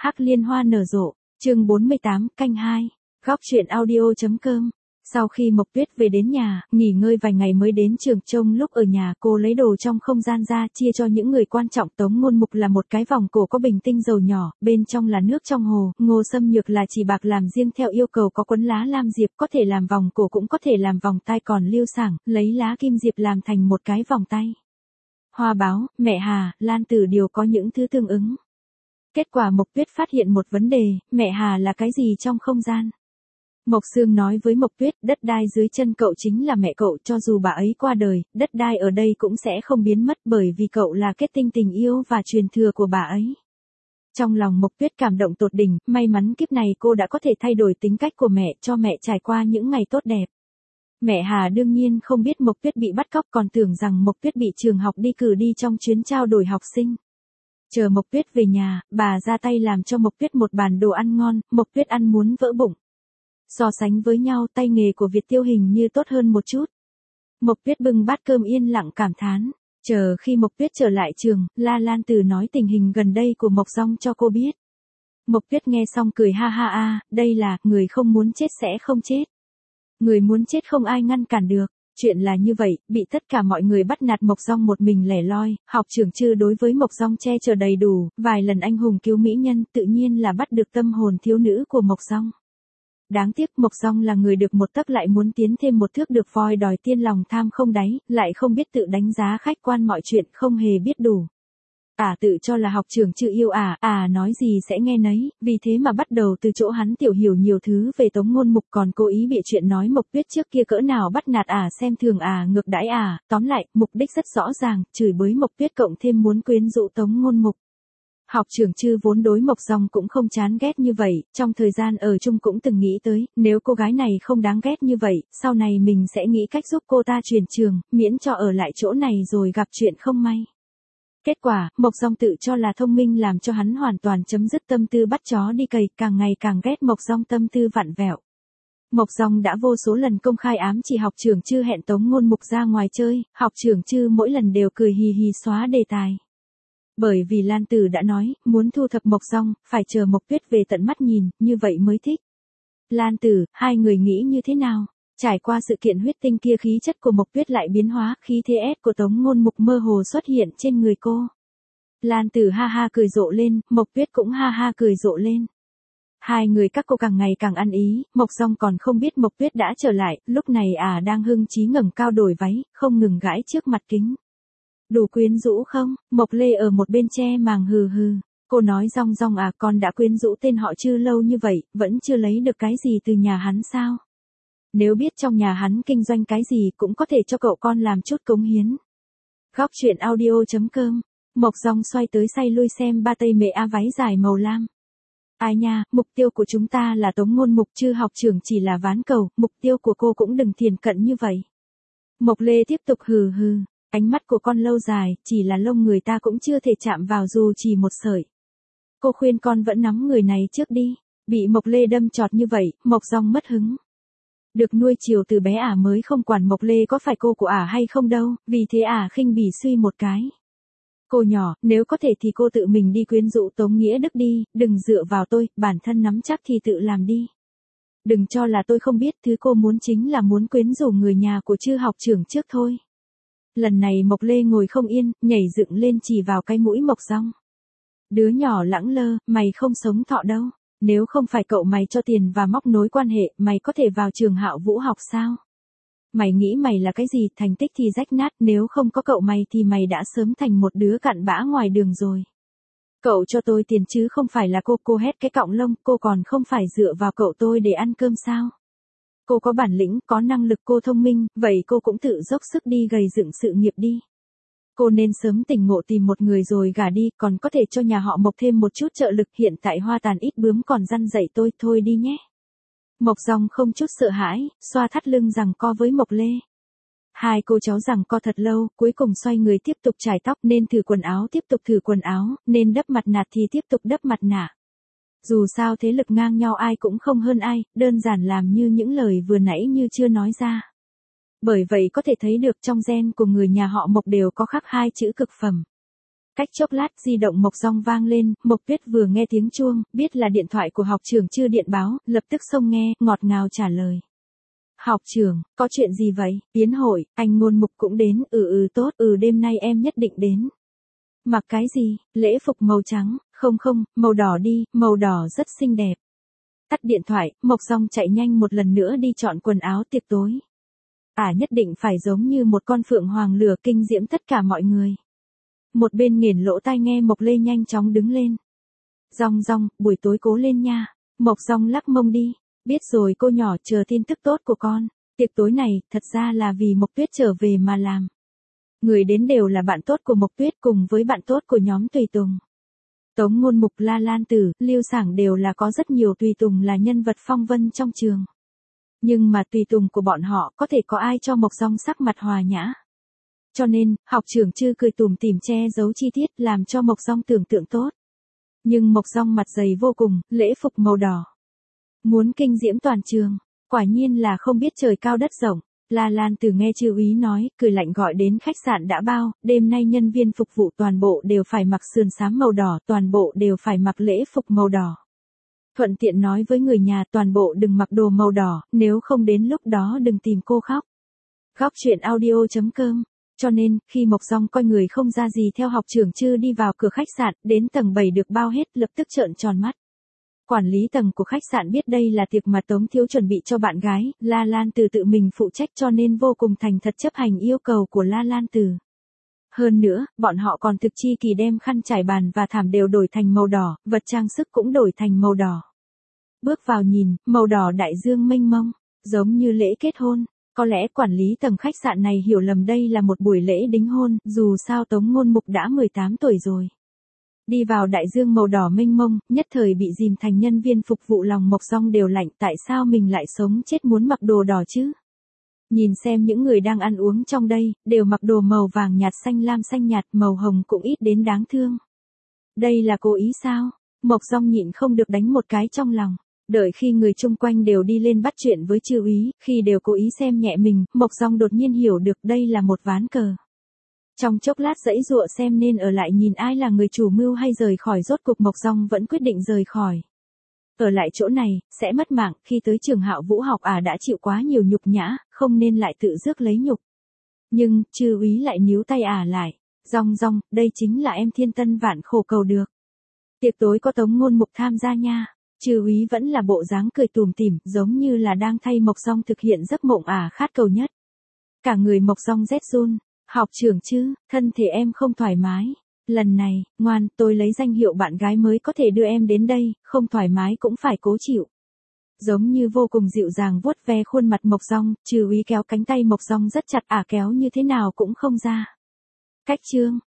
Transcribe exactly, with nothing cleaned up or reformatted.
Hắc liên hoa nở rộ, chương bốn mươi tám, canh hai, góc truyện audio.com. Sau khi Mộc Tuyết về đến nhà, nghỉ ngơi vài ngày mới đến trường trông lúc ở nhà cô lấy đồ trong không gian ra chia cho những người quan trọng. Tống Ngôn Mục là một cái vòng cổ có bình tinh dầu nhỏ, bên trong là nước trong hồ, Ngô Xâm Nhược là chỉ bạc làm riêng theo yêu cầu có quấn lá lam diệp, có thể làm vòng cổ cũng có thể làm vòng tai, còn Lưu Sảng, lấy lá kim diệp làm thành một cái vòng tay. Hoa Báo, mẹ Hà, Lan Tử đều có những thứ tương ứng. Kết quả Mộc Tuyết phát hiện một vấn đề, mẹ Hà là cái gì trong không gian? Mộc Sương nói với Mộc Tuyết, đất đai dưới chân cậu chính là mẹ cậu, cho dù bà ấy qua đời, đất đai ở đây cũng sẽ không biến mất bởi vì cậu là kết tinh tình yêu và truyền thừa của bà ấy. Trong lòng Mộc Tuyết cảm động tột đỉnh, may mắn kiếp này cô đã có thể thay đổi tính cách của mẹ, cho mẹ trải qua những ngày tốt đẹp. Mẹ Hà đương nhiên không biết Mộc Tuyết bị bắt cóc, còn tưởng rằng Mộc Tuyết bị trường học đi cử đi trong chuyến trao đổi học sinh. Chờ Mộc Tuyết về nhà, bà ra tay làm cho Mộc Tuyết một bàn đồ ăn ngon, Mộc Tuyết ăn muốn vỡ bụng. So sánh với nhau, tay nghề của Việt Tiêu hình như tốt hơn một chút. Mộc Tuyết bưng bát cơm yên lặng cảm thán. Chờ khi Mộc Tuyết trở lại trường, La Lan Tử nói tình hình gần đây của Mộc Dong cho cô biết. Mộc Tuyết nghe xong cười ha ha a, đây là, người không muốn chết sẽ không chết. Người muốn chết không ai ngăn cản được. Chuyện là như vậy, bị tất cả mọi người bắt nạt Mộc Dong một mình lẻ loi, học trưởng Trư đối với Mộc Dong che chở đầy đủ, vài lần anh hùng cứu mỹ nhân, tự nhiên là bắt được tâm hồn thiếu nữ của Mộc Dong. Đáng tiếc Mộc Dong là người được một tấc lại muốn tiến thêm một thước, được voi đòi tiên, lòng tham không đáy, lại không biết tự đánh giá khách quan, mọi chuyện không hề biết đủ. À tự cho là học trưởng Trư yêu à, à nói gì sẽ nghe nấy, vì thế mà bắt đầu từ chỗ hắn tiểu hiểu nhiều thứ về Tống Ngôn Mục, còn cố ý bịa chuyện nói Mộc Tuyết trước kia cỡ nào bắt nạt à, xem thường à, ngược đãi à, tóm lại, mục đích rất rõ ràng, chửi bới Mộc Tuyết cộng thêm muốn quyến rũ Tống Ngôn Mục. Học trưởng Trư vốn đối Mộc Dong cũng không chán ghét như vậy, trong thời gian ở chung cũng từng nghĩ tới, nếu cô gái này không đáng ghét như vậy, sau này mình sẽ nghĩ cách giúp cô ta chuyển trường, miễn cho ở lại chỗ này rồi gặp chuyện không may. Kết quả, Mộc Dong tự cho là thông minh làm cho hắn hoàn toàn chấm dứt tâm tư bắt chó đi cày, càng ngày càng ghét Mộc Dong tâm tư vặn vẹo. Mộc Dong đã vô số lần công khai ám chỉ học trưởng Trư hẹn Tống Ngôn Mục ra ngoài chơi, học trưởng Trư mỗi lần đều cười hì hì xóa đề tài. Bởi vì Lan Tử đã nói, muốn thu thập Mộc Dong, phải chờ Mộc Tuyết về tận mắt nhìn, như vậy mới thích. Lan Tử, hai người nghĩ như thế nào? Trải qua sự kiện huyết tinh kia, khí chất của Mộc Tuyết lại biến hóa, khí thế ép của Tống Ngôn Mục mơ hồ xuất hiện trên người cô. Lan Tử ha ha cười rộ lên, Mộc Tuyết cũng ha ha cười rộ lên. Hai người các cô càng ngày càng ăn ý, Mộc Dong còn không biết Mộc Tuyết đã trở lại, lúc này à đang hưng chí ngẩng cao đổi váy, không ngừng gãi trước mặt kính. Đủ quyến rũ không? Mộc Lê ở một bên che màng hừ hừ. Cô nói rong rong à, con đã quyến rũ tên họ Trư lâu như vậy, vẫn chưa lấy được cái gì từ nhà hắn sao? Nếu biết trong nhà hắn kinh doanh cái gì cũng có thể cho cậu con làm chút cống hiến. Góc truyện audio.com. Mộc Dong xoay tới xoay lui xem ba tây mệ a váy dài màu lam. Ai nha, mục tiêu của chúng ta là Tống Ngôn Mục chứ học trưởng chỉ là ván cầu, mục tiêu của cô cũng đừng thiền cận như vậy. Mộc Lê tiếp tục hừ hừ, ánh mắt của con lâu dài, chỉ là lông người ta cũng chưa thể chạm vào dù chỉ một sợi. Cô khuyên con vẫn nắm người này trước đi, bị Mộc Lê đâm chọt như vậy, Mộc Dong mất hứng. Được nuôi chiều từ bé ả mới không quản Mộc Lê có phải cô của ả hay không đâu, vì thế ả khinh bỉ suy một cái. Cô nhỏ, nếu có thể thì cô tự mình đi quyến rũ Tống Nghĩa Đức đi, đừng dựa vào tôi, bản thân nắm chắc thì tự làm đi. Đừng cho là tôi không biết, thứ cô muốn chính là muốn quyến rũ người nhà của Trư học trưởng trước thôi. Lần này Mộc Lê ngồi không yên, nhảy dựng lên chỉ vào cái mũi Mộc Dong. Đứa nhỏ lẳng lơ, mày không sống thọ đâu. Nếu không phải cậu mày cho tiền và móc nối quan hệ, mày có thể vào trường Hạo Vũ học sao? Mày nghĩ mày là cái gì, thành tích thì rách nát, nếu không có cậu mày thì mày đã sớm thành một đứa cặn bã ngoài đường rồi. Cậu cho tôi tiền chứ không phải là cô, cô hét cái cọng lông, cô còn không phải dựa vào cậu tôi để ăn cơm sao? Cô có bản lĩnh, có năng lực, cô thông minh, vậy cô cũng tự dốc sức đi gầy dựng sự nghiệp đi. Cô nên sớm tỉnh ngộ tìm một người rồi gả đi, còn có thể cho nhà họ Mộc thêm một chút trợ lực, hiện tại hoa tàn ít bướm còn răn dạy tôi, thôi đi nhé. Mộc Dong không chút sợ hãi, xoa thắt lưng giằng co với Mộc Lê. Hai cô cháu giằng co thật lâu, cuối cùng xoay người tiếp tục chải tóc, nên thử quần áo tiếp tục thử quần áo, nên đắp mặt nạ thì tiếp tục đắp mặt nạ. Dù sao thế lực ngang nhau ai cũng không hơn ai, đơn giản làm như những lời vừa nãy như chưa nói ra. Bởi vậy có thể thấy được trong gen của người nhà họ Mộc đều có khắc hai chữ cực phẩm. Cách chốc lát di động Mộc Dong vang lên, Mộc Tuyết vừa nghe tiếng chuông, biết là điện thoại của học trưởng Trư điện báo, lập tức xông nghe, ngọt ngào trả lời. Học trưởng, có chuyện gì vậy? Yến hội, anh Ngôn Mục cũng đến, ừ ừ tốt, ừ đêm nay em nhất định đến. Mặc cái gì? Lễ phục màu trắng, không không, màu đỏ đi, màu đỏ rất xinh đẹp. Tắt điện thoại, Mộc Dong chạy nhanh một lần nữa đi chọn quần áo tiệc tối. À nhất định phải giống như một con phượng hoàng lửa kinh diễm tất cả mọi người. Một bên nghiền lỗ tai nghe Mộc Lê nhanh chóng đứng lên. Dong Dong, buổi tối cố lên nha. Mộc Dong lắc mông đi. Biết rồi cô nhỏ, chờ tin tức tốt của con. Tiệc tối này, thật ra là vì Mộc Tuyết trở về mà làm. Người đến đều là bạn tốt của Mộc Tuyết cùng với bạn tốt của nhóm tùy tùng. Tống Ngôn Mục, La Lan Tử, Lưu Sảng đều là có rất nhiều tùy tùng là nhân vật phong vân trong trường. Nhưng mà tùy tùng của bọn họ có thể có ai cho Mộc Dong sắc mặt hòa nhã. Cho nên, học trưởng Trư cười tủm tỉm che giấu chi tiết làm cho Mộc Dong tưởng tượng tốt. Nhưng Mộc Dong mặt dày vô cùng, lễ phục màu đỏ. Muốn kinh diễm toàn trường, quả nhiên là không biết trời cao đất rộng. La Lan Tử nghe Trư úy nói, cười lạnh gọi đến khách sạn đã bao, đêm nay nhân viên phục vụ toàn bộ đều phải mặc sườn xám màu đỏ, toàn bộ đều phải mặc lễ phục màu đỏ. Thuận tiện nói với người nhà toàn bộ đừng mặc đồ màu đỏ, nếu không đến lúc đó đừng tìm cô khóc. Góc truyện audio chấm com. Cho nên, khi Mộc Dong coi người không ra gì theo học trưởng Trư đi vào cửa khách sạn, đến tầng bảy được bao hết, lập tức trợn tròn mắt. Quản lý tầng của khách sạn biết đây là tiệc mà Tống Thiếu chuẩn bị cho bạn gái, La Lan Từ tự mình phụ trách cho nên vô cùng thành thật chấp hành yêu cầu của La Lan Từ. Hơn nữa, bọn họ còn thực chi kỳ đem khăn trải bàn và thảm đều đổi thành màu đỏ, vật trang sức cũng đổi thành màu đỏ. Bước vào nhìn, màu đỏ đại dương mênh mông, giống như lễ kết hôn. Có lẽ quản lý tầng khách sạn này hiểu lầm đây là một buổi lễ đính hôn, dù sao Tống Ngôn Mục đã mười tám tuổi rồi. Đi vào đại dương màu đỏ mênh mông, nhất thời bị dìm thành nhân viên phục vụ lòng Mộc Dong đều lạnh, tại sao mình lại sống chết muốn mặc đồ đỏ chứ? Nhìn xem những người đang ăn uống trong đây, đều mặc đồ màu vàng nhạt xanh lam xanh nhạt, màu hồng cũng ít đến đáng thương. Đây là cố ý sao? Mộc Dong nhịn không được đánh một cái trong lòng. Đợi khi người chung quanh đều đi lên bắt chuyện với Trư úy, khi đều cố ý xem nhẹ mình, Mộc Dong đột nhiên hiểu được đây là một ván cờ. Trong chốc lát dãy dụa xem nên ở lại nhìn ai là người chủ mưu hay rời khỏi, rốt cục Mộc Dong vẫn quyết định rời khỏi. Ở lại chỗ này, sẽ mất mạng, khi tới trường Hạo Vũ học à đã chịu quá nhiều nhục nhã, không nên lại tự rước lấy nhục. Nhưng, Trư úy lại níu tay à lại. Dong Dong, đây chính là em thiên tân vạn khổ cầu được. Tiệc tối có Tống Ngôn Mục tham gia nha. Trư úy vẫn là bộ dáng cười tủm tỉm, giống như là đang thay Mộc Dong thực hiện giấc mộng à khát cầu nhất. Cả người Mộc Dong rét run. Học trưởng Trư, thân thể em không thoải mái. Lần này, ngoan, tôi lấy danh hiệu bạn gái mới có thể đưa em đến đây, không thoải mái cũng phải cố chịu. Giống như vô cùng dịu dàng vuốt ve khuôn mặt Mộc Dong, Trư úy kéo cánh tay Mộc Dong rất chặt, à kéo như thế nào cũng không ra. Cách chương.